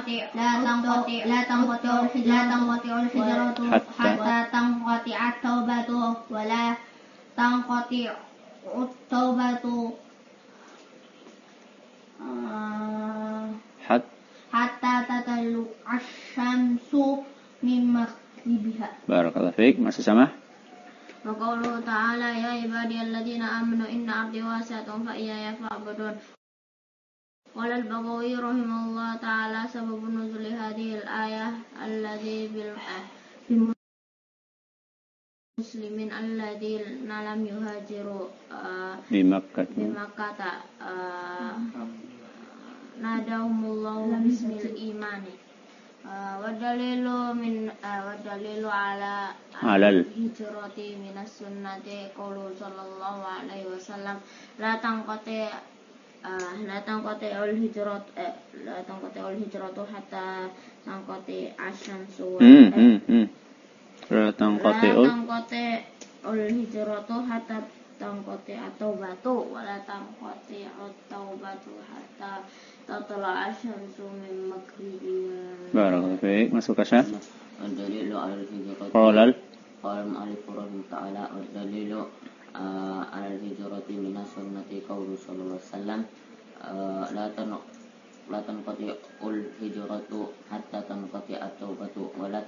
لا تنقطع الهجرة حتى تنقطع التوبة ولا تنقطع التوبة حتى تطلع الشمس من مغربها. بارك الله فيك. Masih sama? وقوله تعالى يا عبادي الذين آمنوا إن أرضي واسعة فإياي فاعبدون. قال البغوي رحمه الله تعالى سبب نزول هذه الآية الذي بالمسلمين الذين لم يهاجروا بمكة ناداهم الله باسم الإيمان. والدليل على الهجرة من السنة قوله صلى الله عليه وسلم لا تنقطع الهجرة حتى تنقطع الشمس لا تنقطع الهجرة حتى تنقطع التوبة ولا تنقطع التوبة حتى تطلع الشمس من مغربها. بارك الله فيك. Masuk Kasya. الدليل على الهجرة قال المؤلف رحمه تعالى الدليل على الهجرة من السنة قوله صلى الله عليه وسلم لا تنقطع الهجرة حتى تنقطع التوبة ولا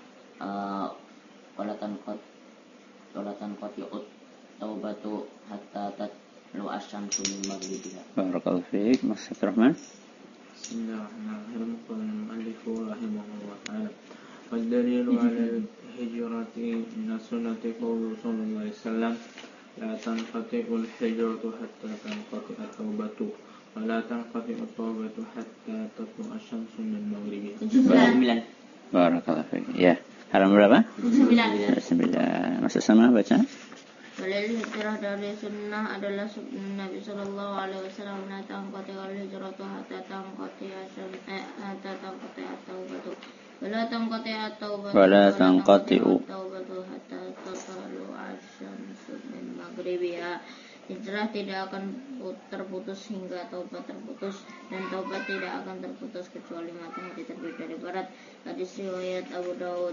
تنقطع التوبة حتى تطلع الشمس من مغربها. بارك الله فيك. Mas Abdurrahman. Bismillahirrahmanirrahim. Qala al-mu'allif rahimahullah ta'ala wad-dalilu 'ala al-hijrati min as-sunnati qawlu sallallahu alaihi wasallam la tanqati'u al-hijratu hatta tanqati'a at-taubatu wa la tanqati'u at-taubatu hatta tatlu'a asy-syamsu min maghribiha. 9. Barakallahu fiik. Ya. Halaman berapa? 9. Masih sama baca? Dalil hijrah dari sunnah adalah sunnah Nabi Sallallahu Alaihi Wasallam. La tanqati al-hijratu hatta tanqati at-taubatu. Wala tanqati at-taubatu hatta tatlu asy-syamsu min maghribiha. Hijrah tidak akan terputus hingga taubat terputus, dan taubat tidak akan terputus kecuali matahari terbit dari barat. Hadis riwayat Abu Daud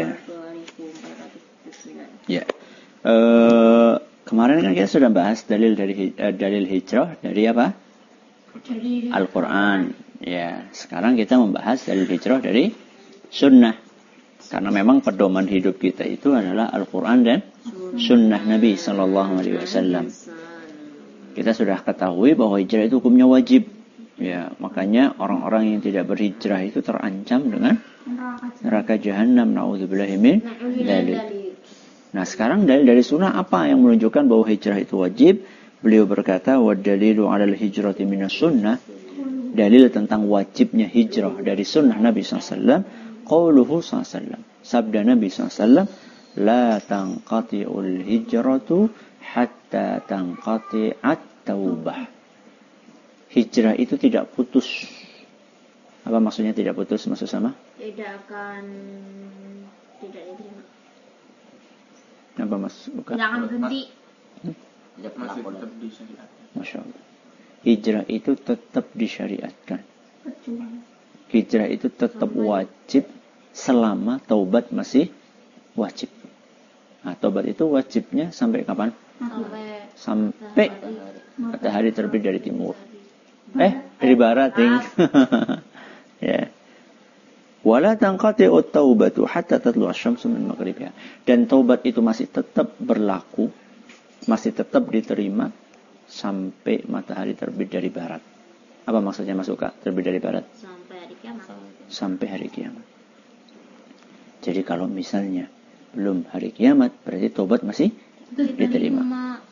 2409. Ya. Kemarin kan kita sudah bahas dalil hijrah dari apa? Al-Quran. Ya, sekarang kita membahas dalil hijrah dari sunnah. Karena memang pedoman hidup kita itu adalah Al-Quran dan sunnah Nabi Sallallahu Alaihi Wasallam. Kita sudah ketahui bahwa hijrah itu hukumnya wajib. Ya, makanya orang-orang yang tidak berhijrah itu terancam dengan neraka jahanam. Na'udzubillahi min dzalik. Nah, sekarang dalil dari sunnah apa yang menunjukkan bahwa hijrah itu wajib? Beliau berkata, "Wad-dalilu 'alal hijrati minas sunnah." Dalil tentang wajibnya hijrah dari sunnah Nabi SAW. Qauluhu SAW. Sabda Nabi SAW, "La tanqati'ul hijratu hatta tanqati'at taubah." Hijrah itu tidak putus. Apa maksudnya tidak putus? Maksud sama? Tidak diterima. Apa mas? Bukan. Tidak akan berhenti. Tidak masih tetap disyariatkan. Masya Allah. Hijrah itu tetap disyariatkan. Hijrah itu tetap wajib selama taubat masih wajib. Nah, taubat itu wajibnya sampai kapan? Sampai matahari terbit dari timur. Dari barat. Ya. Wala tanqati'ut taubatu hatta tatlu'a asy-syamsu min maghribiha. Dan taubat itu masih tetap berlaku, masih tetap diterima sampai matahari terbit dari barat. Apa maksudnya masuk Kak? Terbit dari barat? Sampai hari kiamat. Sampai hari kiamat. Jadi kalau misalnya belum hari kiamat, berarti taubat masih diterima.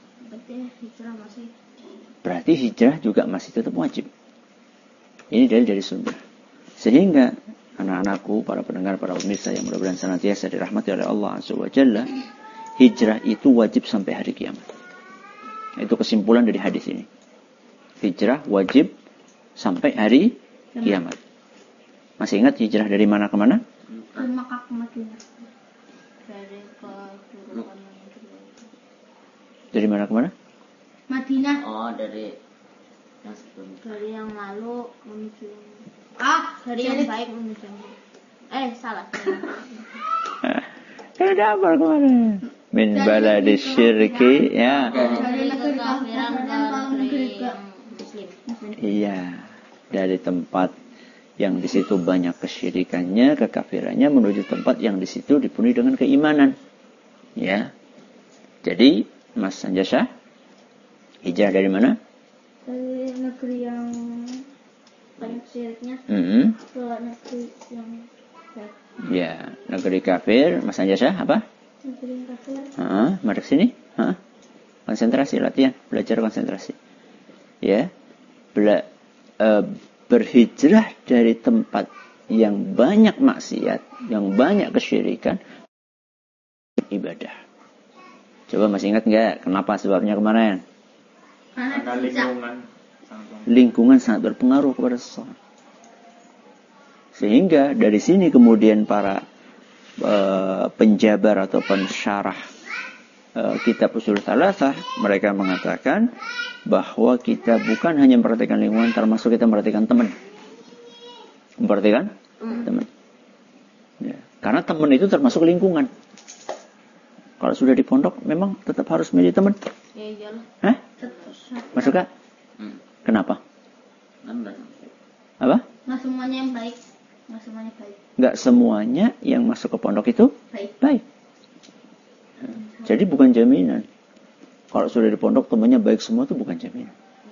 Berarti hijrah juga masih tetap wajib. Ini dari sunnah. Sehingga anak-anakku, para pendengar, para pemirsa yang mudah-mudahan senantiasa dirahmati oleh Allah Azza wa Jalla, hijrah itu wajib sampai hari kiamat. Itu kesimpulan dari hadis ini. Hijrah wajib sampai hari kiamat. Masih ingat hijrah dari mana ke mana? Makkah ke Madinah. Dari mana ke mana? Madinah. Oh, dari yang lalu menuju Dari yang baik menuju yang buruk. Salah. Kan udah hafal kemarin. Min baladi syirki, ya. Dari kekafiran ke negeri yang muslim. Iya, dari tempat yang di situ banyak kesyirikannya, kekafirannya menuju tempat yang di situ dipenuhi dengan keimanan. Ya. Jadi, Mas Sanjasha, hijrah dari mana? Dari negeri yang banyak syiriknya ke negeri yang baik. Ya, negeri kafir. Mas Sanjasha apa? Negeri yang kafir. Mari sini. Konsentrasi, latihan, belajar konsentrasi. Ya. Berhijrah dari tempat yang banyak maksiat, yang banyak kesyirikan, ibadah. Coba masih ingat nggak kenapa sebabnya kemarin? Karena Lingkungan sangat berpengaruh kepada seseorang. Sehingga dari sini kemudian para penjabar atau pensyarah kitab Ushul Thalathah, mereka mengatakan bahwa kita bukan hanya memperhatikan lingkungan, termasuk kita memperhatikan teman. Memperhatikan teman. Ya. Karena teman itu termasuk lingkungan. Kalau sudah di pondok, memang tetap harus milih teman. Ya iyalah. Hah? Masuk Kak? Kenapa? Apa? Nggak semuanya yang baik. Nggak semuanya yang masuk ke pondok itu baik. Jadi bukan jaminan. Kalau sudah di pondok temannya baik semua itu bukan jaminan.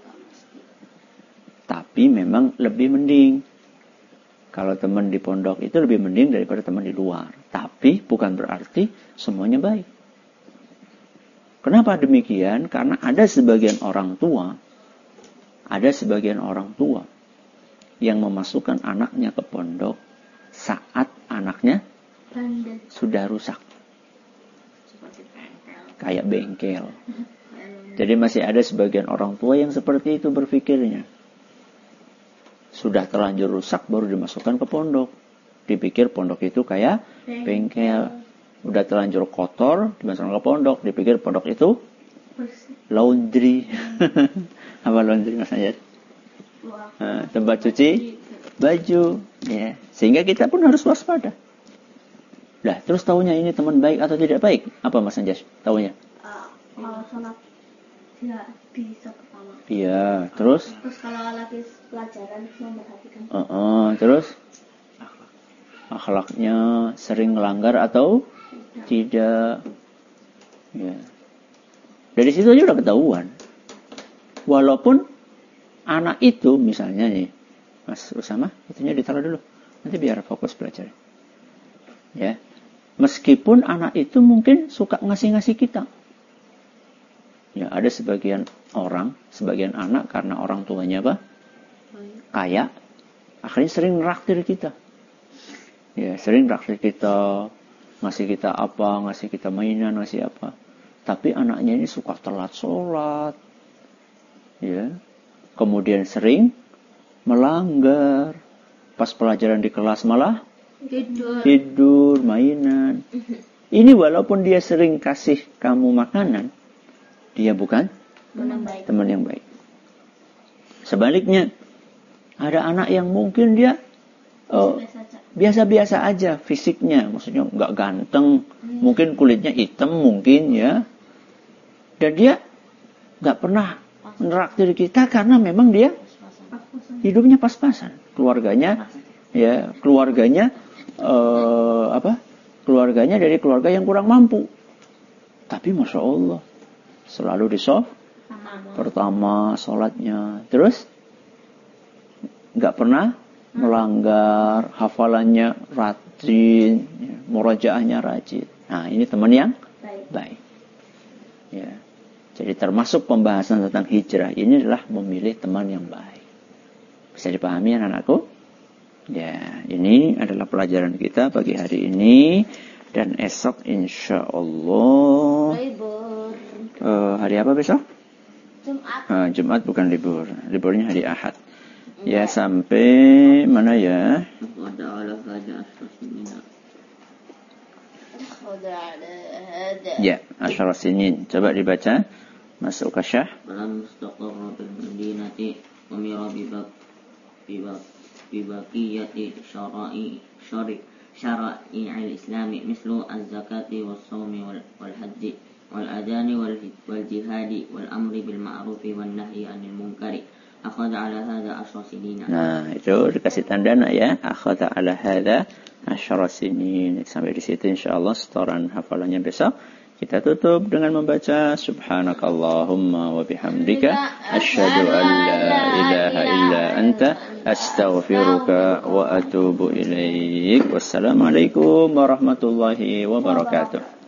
Tapi memang lebih mending. Kalau teman di pondok itu lebih mending daripada teman di luar. Tapi bukan berarti semuanya baik. Kenapa demikian? Karena ada sebagian orang tua yang memasukkan anaknya ke pondok saat anaknya sudah rusak. Kayak bengkel. Jadi masih ada sebagian orang tua yang seperti itu berpikirnya. Sudah terlanjur rusak baru dimasukkan ke pondok. Dipikir pondok itu kayak bengkel. Udah terlanjur kotor dimasukkan ke pondok. Dipikir pondok itu laundry. Apa laundry Mas Anjat? Tempat cuci baju. Ya. Sehingga kita pun harus waspada. Lah, terus tahunya ini teman baik atau tidak baik? Apa Mas Anjas tahunya? Kalau sholat dia bisa pertama. Iya, terus? Terus kalau lagi pelajaran memperhatikan. Terus? Akhlaknya sering melanggar atau tidak? Ya. Dari situ aja udah ketahuan. Walaupun anak itu misalnya nih, Mas Usama, itunya ditaruh dulu. Nanti biar fokus belajar. Ya. Meskipun anak itu mungkin suka ngasih-ngasih kita. Ya, ada sebagian anak karena orang tuanya apa? Kaya, akhirnya sering neraktir kita. Ya, sering neraktir kita, ngasih kita apa, ngasih kita mainan, ngasih apa. Tapi anaknya ini suka telat sholat. Ya. Kemudian sering melanggar. Pas pelajaran di kelas malah tidur, mainan. Ini walaupun dia sering kasih kamu makanan, dia bukan teman yang baik. Sebaliknya, ada anak yang mungkin dia biasa-biasa aja fisiknya, maksudnya nggak ganteng, mungkin kulitnya hitam mungkin ya, dan dia nggak pernah meneraktir kita karena memang dia hidupnya pas-pasan, keluarganya dari keluarga yang kurang mampu. Tapi Masya Allah, selalu di sof pertama sholatnya, terus nggak pernah melanggar, hafalannya rajin, murajaahnya rajin. Nah, ini teman yang baik. Ya. Jadi termasuk pembahasan tentang hijrah ini adalah memilih teman yang baik. Bisa dipahami anak-anakku? Ya, ini adalah pelajaran kita pagi hari ini, dan esok insya Allah hari apa besok? Jumat. Jumat bukan libur, liburnya hari Ahad. Ya, sampai mana ya? Ya, Asyara Sinin. Coba dibaca. Masuk ke Syah. ببقية شرائع الإسلام مثل الزكاة والصوم والحج والأذان والجهاد والأمر بالمعروف والنهي عن المنكر أخذ على هذا 10 سنين. Nah, itu dikasih tanda nak ya. Akhadha ala hadha 10 sinin. Sampai di situ insyaallah setoran hafalannya besok. Kita tutup dengan membaca subhanakallahumma wa bihamdika asyhadu an la ilaha illa anta astaghfiruka wa atubu ilaik. Wassalamualaikum warahmatullahi wabarakatuh.